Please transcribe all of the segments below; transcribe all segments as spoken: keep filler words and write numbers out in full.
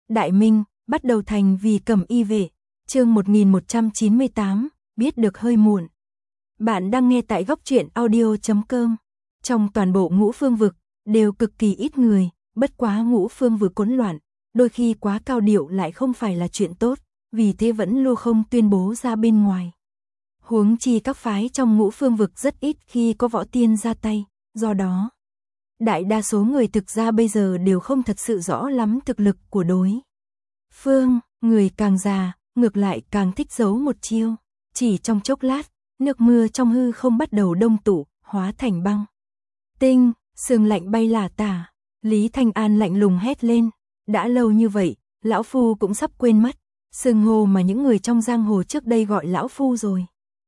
Đại Minh, bắt đầu thành vì Cẩm Y vệ, chương một nghìn một trăm chín mươi tám, biết được hơi muộn. Bạn đang nghe tại góc truyện audio chấm com. Trong toàn bộ Ngũ Phương vực, đều cực kỳ ít người, bất quá Ngũ Phương vực hỗn loạn, đôi khi quá cao điệu lại không phải là chuyện tốt, vì thế vẫn luôn không tuyên bố ra bên ngoài. Huống chi các phái trong Ngũ Phương vực rất ít khi có võ tiên ra tay, do đó, đại đa số người thực ra bây giờ đều không thật sự rõ lắm thực lực của đối phương, người càng già, ngược lại càng thích giấu một chiêu. Chỉ trong chốc lát, nước mưa trong hư không bắt đầu đông tụ, hóa thành băng. Tinh, sương lạnh bay lả tả. Lý Thanh An lạnh lùng hét lên, đã lâu như vậy, lão phu cũng sắp quên mất, xưng hô mà những người trong giang hồ trước đây gọi lão phu rồi.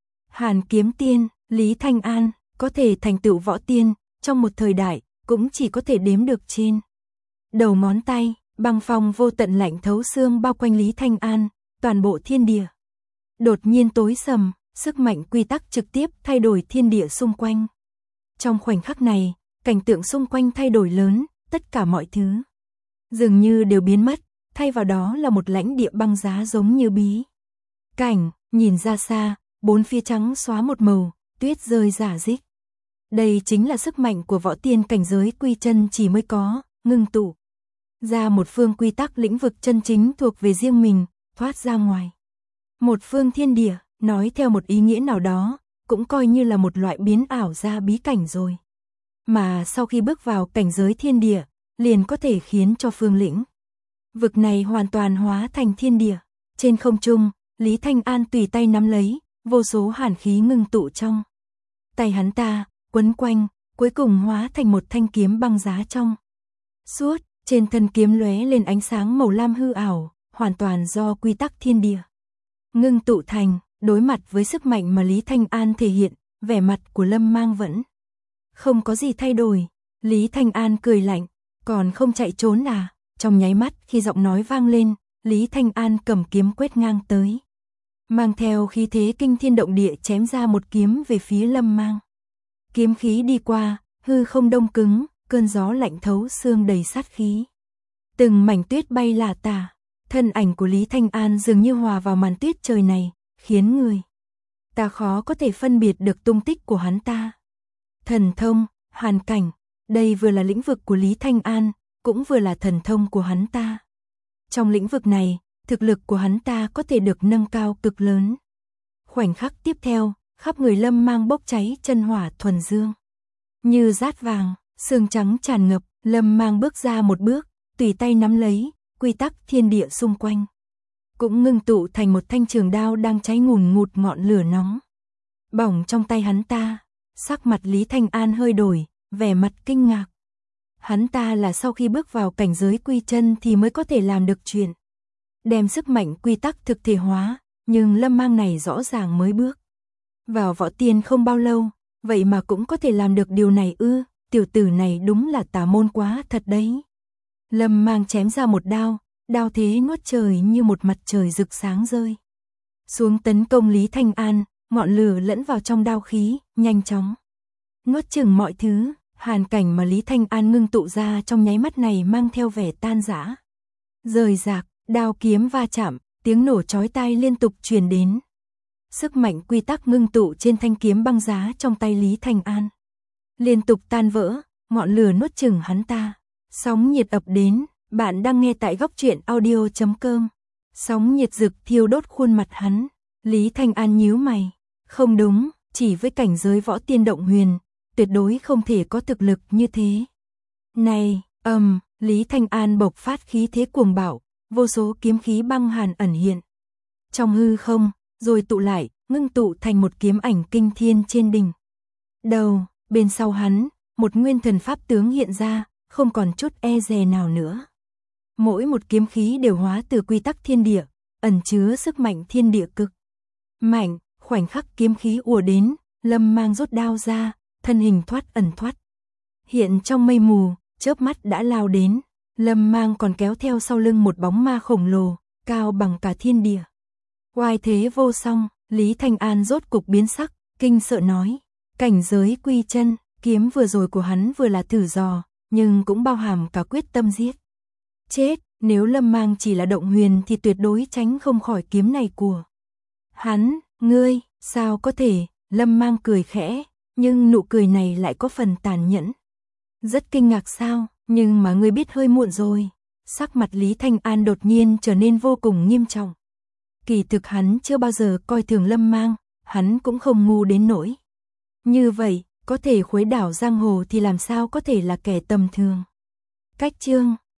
Hàn Kiếm Tiên, Lý Thanh An, có thể thành tựu võ tiên, trong một thời đại, cũng chỉ có thể đếm được trên đầu ngón tay. Băng phong vô tận lạnh thấu xương bao quanh Lý Thanh An, toàn bộ thiên địa đột nhiên tối sầm, sức mạnh quy tắc trực tiếp thay đổi thiên địa xung quanh. Trong khoảnh khắc này, cảnh tượng xung quanh thay đổi lớn, tất cả mọi thứ dường như đều biến mất, thay vào đó là một lãnh địa băng giá giống như bí cảnh, nhìn ra xa, bốn phía trắng xóa một màu, tuyết rơi rả rích. Đây chính là sức mạnh của võ tiên cảnh giới quy chân chỉ mới có, ngưng tụ ra một phương quy tắc lĩnh vực chân chính thuộc về riêng mình, thoát ra ngoài một phương thiên địa, nói theo một ý nghĩa nào đó, cũng coi như là một loại biến ảo ra bí cảnh rồi. Mà sau khi bước vào cảnh giới thiên địa, liền có thể khiến cho phương lĩnh vực này hoàn toàn hóa thành thiên địa. Trên không trung, Lý Thanh An tùy tay nắm lấy, vô số hàn khí ngưng tụ trong tay hắn ta, quấn quanh, cuối cùng hóa thành một thanh kiếm băng giá trong suốt. Trên thân kiếm lóe lên ánh sáng màu lam hư ảo, hoàn toàn do quy tắc thiên địa ngưng tụ thành. Đối mặt với sức mạnh mà Lý Thanh An thể hiện, vẻ mặt của Lâm Mang vẫn không có gì thay đổi. Lý Thanh An cười lạnh, còn không chạy trốn à? Trong nháy mắt khi giọng nói vang lên, Lý Thanh An cầm kiếm quét ngang tới, mang theo khí thế kinh thiên động địa chém ra một kiếm về phía Lâm Mang. Kiếm khí đi qua, hư không đông cứng, cơn gió lạnh thấu xương đầy sát khí. Từng mảnh tuyết bay lả tả, thân ảnh của Lý Thanh An dường như hòa vào màn tuyết trời này, khiến người ta khó có thể phân biệt được tung tích của hắn ta. Thần thông, hàn cảnh, đây vừa là lĩnh vực của Lý Thanh An, cũng vừa là thần thông của hắn ta. Trong lĩnh vực này, thực lực của hắn ta có thể được nâng cao cực lớn. Khoảnh khắc tiếp theo, khắp người Lâm Mang bốc cháy chân hỏa thuần dương, như rát vàng, sương trắng tràn ngập. Lâm Mang bước ra một bước, tùy tay nắm lấy, quy tắc thiên địa xung quanh cũng ngưng tụ thành một thanh trường đao đang cháy ngùn ngụt ngọn lửa nóng bỏng trong tay hắn ta. Sắc mặt Lý Thanh An hơi đổi, vẻ mặt kinh ngạc. Hắn ta là sau khi bước vào cảnh giới quy chân thì mới có thể làm được chuyện đem sức mạnh quy tắc thực thể hóa, nhưng Lâm Mang này rõ ràng mới bước vào võ tiên không bao lâu, vậy mà cũng có thể làm được điều này ư? Tiểu tử này đúng là tà môn quá thật đấy. Lâm Mang chém ra một đao, đao thế nuốt trời như một mặt trời rực sáng rơi xuống tấn công Lý Thanh An, ngọn lửa lẫn vào trong đao khí, nhanh chóng nuốt chửng mọi thứ. Hàn cảnh mà Lý Thanh An ngưng tụ ra trong nháy mắt này mang theo vẻ tan rã, rời rạc, đao kiếm va chạm, tiếng nổ chói tai liên tục truyền đến. Sức mạnh quy tắc ngưng tụ trên thanh kiếm băng giá trong tay Lý Thanh An liên tục tan vỡ, ngọn lửa nuốt chửng hắn ta. Sóng nhiệt ập đến, bạn đang nghe tại góc truyện audio chấm com. Sóng nhiệt rực thiêu đốt khuôn mặt hắn. Lý Thanh An nhíu mày, không đúng, chỉ với cảnh giới võ tiên động huyền, tuyệt đối không thể có thực lực như thế. Này, ầm, um, Lý Thanh An bộc phát khí thế cuồng bạo, vô số kiếm khí băng hàn ẩn hiện trong hư không, rồi tụ lại, ngưng tụ thành một kiếm ảnh kinh thiên trên đỉnh đầu. Bên sau hắn, một nguyên thần pháp tướng hiện ra, không còn chút e dè nào nữa. Mỗi một kiếm khí đều hóa từ quy tắc thiên địa, ẩn chứa sức mạnh thiên địa cực mạnh. Khoảnh khắc kiếm khí ùa đến, Lâm Mang rút đao ra, thân hình thoát ẩn thoát hiện trong mây mù, chớp mắt đã lao đến. Lâm Mang còn kéo theo sau lưng một bóng ma khổng lồ, cao bằng cả thiên địa. Oai thế vô song. Lý Thanh An rốt cục biến sắc, kinh sợ nói, cảnh giới quy chân, kiếm vừa rồi của hắn vừa là thử dò, nhưng cũng bao hàm cả quyết tâm giết chết. Nếu Lâm Mang chỉ là động huyền thì tuyệt đối tránh không khỏi kiếm này của hắn. Ngươi, sao có thể? Lâm Mang cười khẽ, nhưng nụ cười này lại có phần tàn nhẫn. Rất kinh ngạc sao? Nhưng mà ngươi biết hơi muộn rồi. Sắc mặt Lý Thanh An đột nhiên trở nên vô cùng nghiêm trọng. Kỳ thực hắn chưa bao giờ coi thường Lâm Mang, hắn cũng không ngu đến nỗi. Như vậy, có thể khuấy đảo giang hồ thì làm sao có thể là kẻ tầm thường. Cách chương